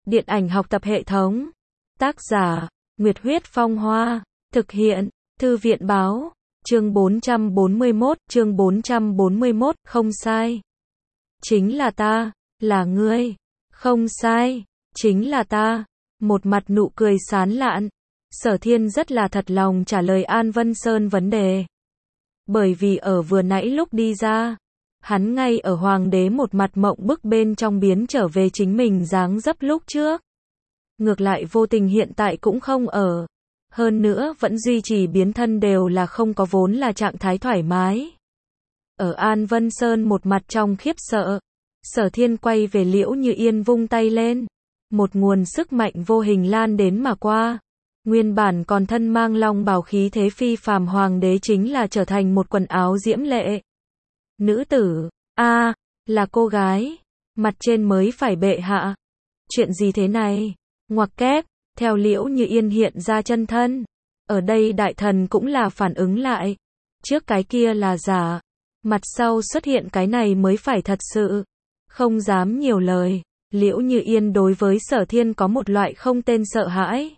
Điện ảnh học tập hệ thống. Tác giả, Nguyệt Huyết Phong Hoa. Thực hiện, Thư viện Báo. Chương 441, không sai. Chính là ta, là ngươi. Không sai, chính là ta. Một mặt nụ cười sán lạn. Sở Thiên rất là thật lòng trả lời An Vân Sơn vấn đề. Bởi vì ở vừa nãy lúc đi ra, hắn ngay ở hoàng đế một mặt mộng bức bên trong biến trở về chính mình dáng dấp lúc trước. Ngược lại vô tình hiện tại cũng không ở. Hơn nữa vẫn duy trì biến thân đều là không có vốn là trạng thái thoải mái. Ở An Vân Sơn một mặt trong khiếp sợ, Sở Thiên quay về Liễu Như Yên vung tay lên. Một nguồn sức mạnh vô hình lan đến mà qua. Nguyên bản còn thân mang long bào khí thế phi phàm hoàng đế chính là trở thành một quần áo diễm lệ. Nữ tử, là cô gái, mặt trên mới phải bệ hạ. Chuyện gì thế này? Ngoặc kép, theo Liễu Như Yên hiện ra chân thân. Ở đây đại thần cũng là phản ứng lại. Trước cái kia là giả, mặt sau xuất hiện cái này mới phải thật sự. Không dám nhiều lời, Liễu Như Yên đối với Sở Thiên có một loại không tên sợ hãi.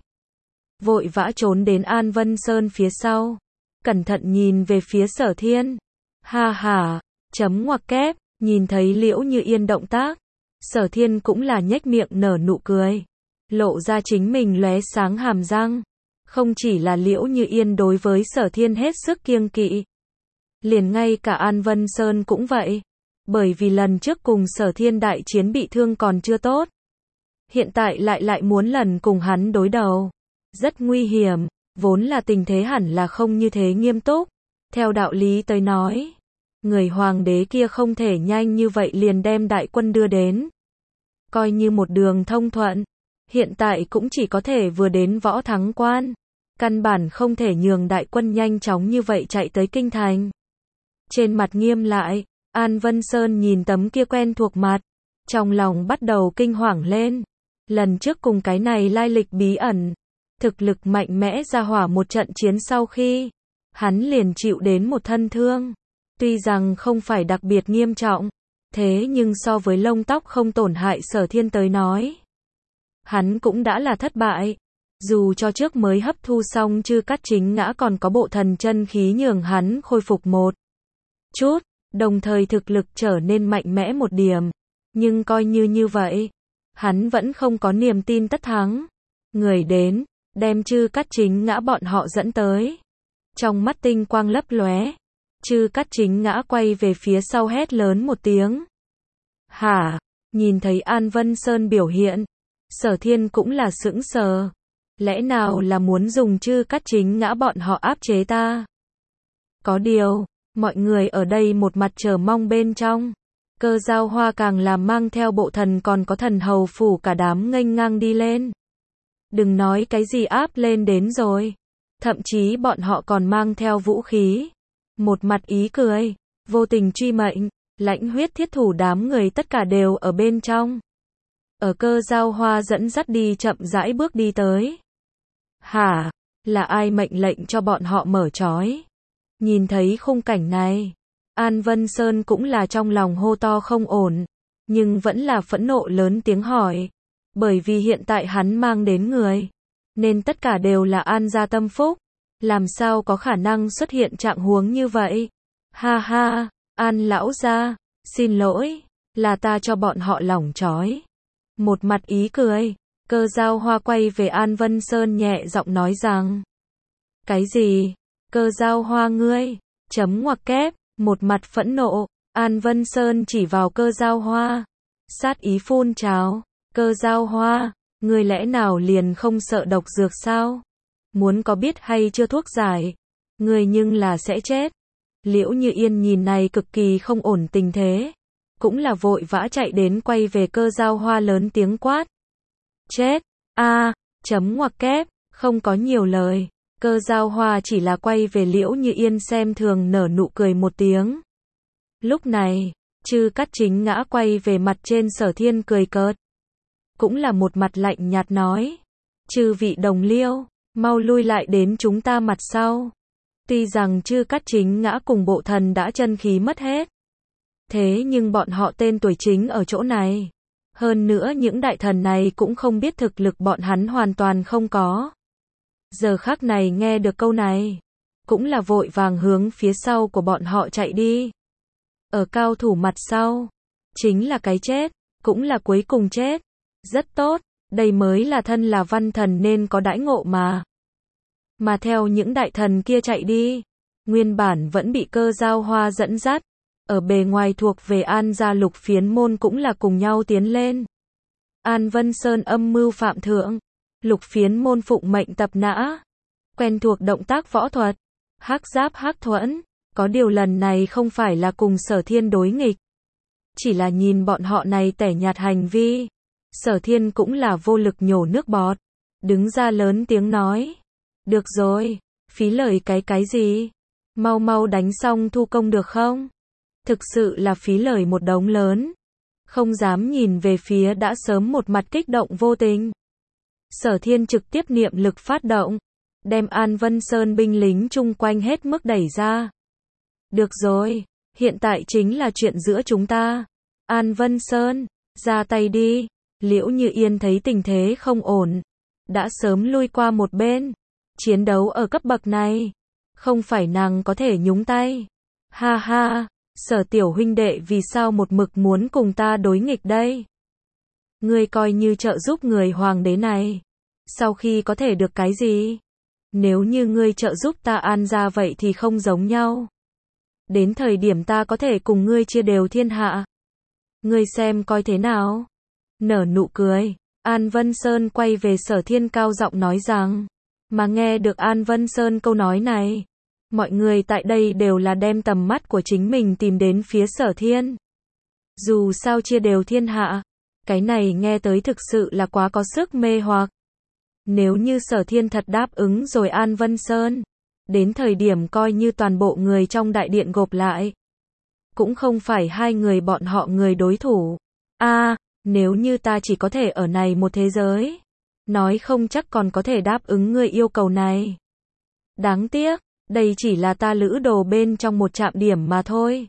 Vội vã trốn đến An Vân Sơn phía sau. Cẩn thận nhìn về phía Sở Thiên. Ha ha, ngoặc kép, nhìn thấy Liễu Như Yên động tác. Sở Thiên cũng là nhếch miệng nở nụ cười. Lộ ra chính mình lóe sáng hàm răng. Không chỉ là Liễu Như Yên đối với Sở Thiên hết sức kiêng kỵ. Liền ngay cả An Vân Sơn cũng vậy. Bởi vì lần trước cùng Sở Thiên đại chiến bị thương còn chưa tốt. Hiện tại lại muốn lần cùng hắn đối đầu. Rất nguy hiểm, vốn là tình thế hẳn là không như thế nghiêm túc. Theo đạo lý tới nói, người hoàng đế kia không thể nhanh như vậy liền đem đại quân đưa đến. Coi như một đường thông thuận, hiện tại cũng chỉ có thể vừa đến Võ Thắng Quan. Căn bản không thể nhường đại quân nhanh chóng như vậy chạy tới kinh thành. Trên mặt nghiêm lại, An Vân Sơn nhìn tấm kia quen thuộc mặt. Trong lòng bắt đầu kinh hoàng lên. Lần trước cùng cái này lai lịch bí ẩn. Thực lực mạnh mẽ ra hỏa một trận chiến sau khi, hắn liền chịu đến một thân thương. Tuy rằng không phải đặc biệt nghiêm trọng, thế nhưng so với lông tóc không tổn hại Sở Thiên tới nói, hắn cũng đã là thất bại. Dù cho trước mới hấp thu xong Chư Cát Chính Ngã còn có bộ thần chân khí nhường hắn khôi phục một chút, đồng thời thực lực trở nên mạnh mẽ một điểm. Nhưng coi như vậy, hắn vẫn không có niềm tin tất thắng. Người đến, đem Chư Cát Chính Ngã bọn họ dẫn tới. Trong mắt tinh quang lấp lóe, Chư Cát Chính Ngã quay về phía sau hét lớn một tiếng. Hả? Nhìn thấy An Vân Sơn biểu hiện, Sở Thiên cũng là sững sờ. Lẽ nào là muốn dùng Chư Cát Chính Ngã bọn họ áp chế ta? Có điều, mọi người ở đây một mặt chờ mong bên trong. Cơ Giao Hoa càng làm mang theo bộ thần còn có thần hầu phủ cả đám nghênh ngang đi lên. Đừng nói cái gì áp lên đến rồi. Thậm chí bọn họ còn mang theo vũ khí. Một mặt ý cười, vô tình truy mệnh, lãnh huyết thiết thủ đám người tất cả đều ở bên trong. Ở Cơ Giao Hoa dẫn dắt đi chậm rãi bước đi tới. Hả? Là ai mệnh lệnh cho bọn họ mở trói? Nhìn thấy khung cảnh này, An Vân Sơn cũng là trong lòng hô to không ổn. Nhưng vẫn là phẫn nộ lớn tiếng hỏi. Bởi vì hiện tại hắn mang đến người, nên tất cả đều là An gia tâm phúc. Làm sao có khả năng xuất hiện trạng huống như vậy? Ha ha, An lão gia, xin lỗi, là ta cho bọn họ lỏng trói. Một mặt ý cười, Cơ Giao Hoa quay về An Vân Sơn nhẹ giọng nói rằng. Cái gì? Cơ Giao Hoa ngươi, ngoặc kép, một mặt phẫn nộ, An Vân Sơn chỉ vào Cơ Giao Hoa. Sát ý phun trào. Cơ Giao Hoa, ngươi lẽ nào liền không sợ độc dược sao? Muốn có biết hay chưa thuốc giải, ngươi nhưng là sẽ chết. Liễu Như Yên nhìn này cực kỳ không ổn tình thế, cũng là vội vã chạy đến quay về Cơ Giao Hoa lớn tiếng quát. Chết, ngoặc kép, không có nhiều lời, Cơ Giao Hoa chỉ là quay về Liễu Như Yên xem thường nở nụ cười một tiếng. Lúc này, Chư Cát Chính Ngã quay về mặt trên Sở Thiên cười cợt. Cũng là một mặt lạnh nhạt nói. Chư vị đồng liêu, mau lui lại đến chúng ta mặt sau. Tuy rằng Chư Cát Chính Ngã cùng bộ thần đã chân khí mất hết. Thế nhưng bọn họ tên tuổi chính ở chỗ này. Hơn nữa những đại thần này cũng không biết thực lực bọn hắn hoàn toàn không có. Giờ khắc này nghe được câu này, cũng là vội vàng hướng phía sau của bọn họ chạy đi. Ở cao thủ mặt sau, chính là cái chết, cũng là cuối cùng chết. Rất tốt, đây mới là thân là văn thần nên có đãi ngộ mà. Mà theo những đại thần kia chạy đi, nguyên bản vẫn bị Cơ Giao Hoa dẫn dắt, ở bề ngoài thuộc về An gia Lục Phiến môn cũng là cùng nhau tiến lên. An Vân Sơn âm mưu phạm thượng, Lục Phiến môn phụng mệnh tập nã, quen thuộc động tác võ thuật, hắc giáp hắc thuẫn, có điều lần này không phải là cùng Sở Thiên đối nghịch. Chỉ là nhìn bọn họ này tẻ nhạt hành vi, Sở Thiên cũng là vô lực nhổ nước bọt, đứng ra lớn tiếng nói. Được rồi, phí lời cái gì? Mau mau đánh xong thu công được không? Thực sự là phí lời một đống lớn. Không dám nhìn về phía đã sớm một mặt kích động vô tình. Sở Thiên trực tiếp niệm lực phát động, đem An Vân Sơn binh lính chung quanh hết mức đẩy ra. Được rồi, hiện tại chính là chuyện giữa chúng ta. An Vân Sơn, ra tay đi. Liễu Như Yên thấy tình thế không ổn, đã sớm lui qua một bên. Chiến đấu ở cấp bậc này, không phải nàng có thể nhúng tay. Ha ha, Sở tiểu huynh đệ vì sao một mực muốn cùng ta đối nghịch đây? Ngươi coi như trợ giúp người hoàng đế này, sau khi có thể được cái gì? Nếu như ngươi trợ giúp ta An gia vậy thì không giống nhau. Đến thời điểm ta có thể cùng ngươi chia đều thiên hạ. Ngươi xem coi thế nào? Nở nụ cười, An Vân Sơn quay về Sở Thiên cao giọng nói rằng, mà nghe được An Vân Sơn câu nói này, mọi người tại đây đều là đem tầm mắt của chính mình tìm đến phía Sở Thiên. Dù sao chia đều thiên hạ, cái này nghe tới thực sự là quá có sức mê hoặc. Nếu như Sở Thiên thật đáp ứng rồi An Vân Sơn, đến thời điểm coi như toàn bộ người trong đại điện gộp lại, cũng không phải hai người bọn họ người đối thủ. Nếu như ta chỉ có thể ở này một thế giới, nói không chắc còn có thể đáp ứng ngươi yêu cầu này. Đáng tiếc, đây chỉ là ta lữ đồ bên trong một trạm điểm mà thôi.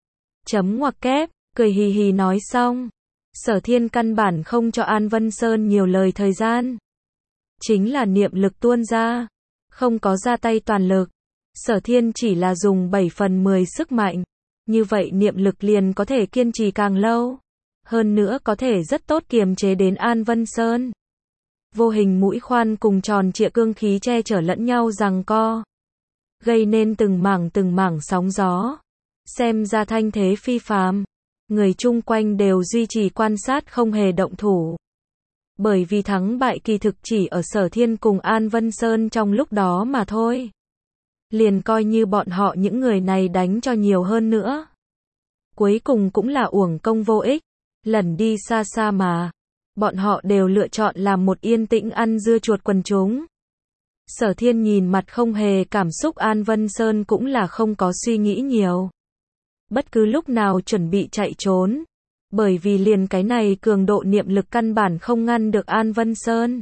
Chấm ngoặc kép, cười hì hì nói xong. Sở Thiên căn bản không cho An Vân Sơn nhiều lời thời gian. Chính là niệm lực tuôn ra, không có ra tay toàn lực. Sở Thiên chỉ là dùng 7/10 sức mạnh. Như vậy niệm lực liền có thể kiên trì càng lâu. Hơn nữa có thể rất tốt kiềm chế đến An Vân Sơn. Vô hình mũi khoan cùng tròn trịa cương khí che chở lẫn nhau giằng co, gây nên từng mảng sóng gió. Xem ra thanh thế phi phàm, người chung quanh đều duy trì quan sát không hề động thủ. Bởi vì thắng bại kỳ thực chỉ ở Sở Thiên cùng An Vân Sơn trong lúc đó mà thôi. Liền coi như bọn họ những người này đánh cho nhiều hơn nữa, cuối cùng cũng là uổng công vô ích. Lần đi xa xa mà, bọn họ đều lựa chọn làm một yên tĩnh ăn dưa chuột quần chúng. Sở Thiên nhìn mặt không hề cảm xúc An Vân Sơn cũng là không có suy nghĩ nhiều. Bất cứ lúc nào chuẩn bị chạy trốn. Bởi vì liền cái này cường độ niệm lực căn bản không ngăn được An Vân Sơn.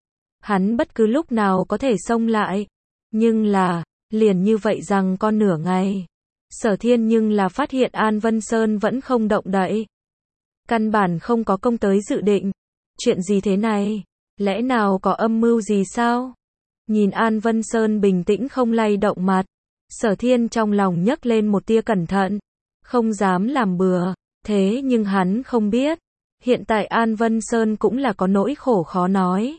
Hắn bất cứ lúc nào có thể xông lại. Nhưng là, liền như vậy rằng con nửa ngày. Sở Thiên nhưng là phát hiện An Vân Sơn vẫn không động đậy. Căn bản không có công tới dự định. Chuyện gì thế này? Lẽ nào có âm mưu gì sao? Nhìn An Vân Sơn bình tĩnh không lay động mặt, Sở Thiên trong lòng nhấc lên một tia cẩn thận, không dám làm bừa. Thế nhưng hắn không biết, hiện tại An Vân Sơn cũng là có nỗi khổ khó nói.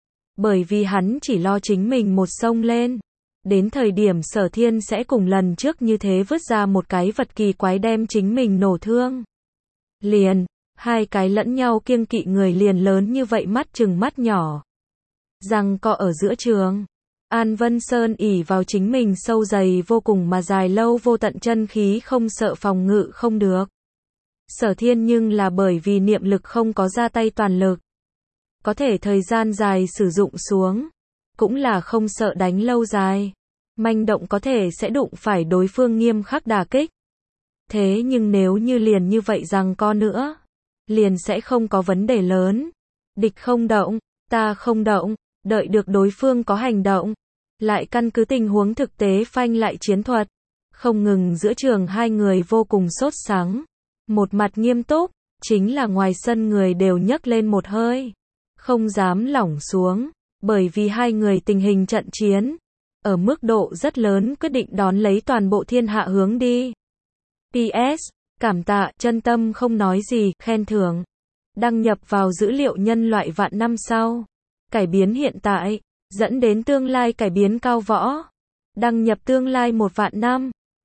Bởi vì hắn chỉ lo chính mình một xông lên, đến thời điểm Sở Thiên sẽ cùng lần trước như thế vứt ra một cái vật kỳ quái đem chính mình nổ thương. Liền, hai cái lẫn nhau kiêng kỵ người liền lớn như vậy mắt chừng mắt nhỏ. Giằng co ở giữa trường, An Vân Sơn ỷ vào chính mình sâu dày vô cùng mà dài lâu vô tận chân khí không sợ phòng ngự không được. Sở Thiên nhưng là bởi vì niệm lực không có ra tay toàn lực, có thể thời gian dài sử dụng xuống, cũng là không sợ đánh lâu dài. Manh động có thể sẽ đụng phải đối phương nghiêm khắc đả kích. Thế nhưng nếu như liền như vậy giằng co nữa, liền sẽ không có vấn đề lớn. Địch không động, ta không động, đợi được đối phương có hành động, lại căn cứ tình huống thực tế phanh lại chiến thuật. Không ngừng giữa trường hai người vô cùng sốt sắng, một mặt nghiêm túc, chính là ngoài sân người đều nhấc lên một hơi, không dám lỏng xuống, bởi vì hai người tình hình trận chiến, ở mức độ rất lớn quyết định đón lấy toàn bộ thiên hạ hướng đi. PS, cảm tạ, chân tâm không nói gì, khen thưởng. Đăng nhập vào dữ liệu nhân loại vạn năm sau. Cải biến hiện tại, dẫn đến tương lai cải biến cao võ. Đăng nhập tương lai 1 vạn năm.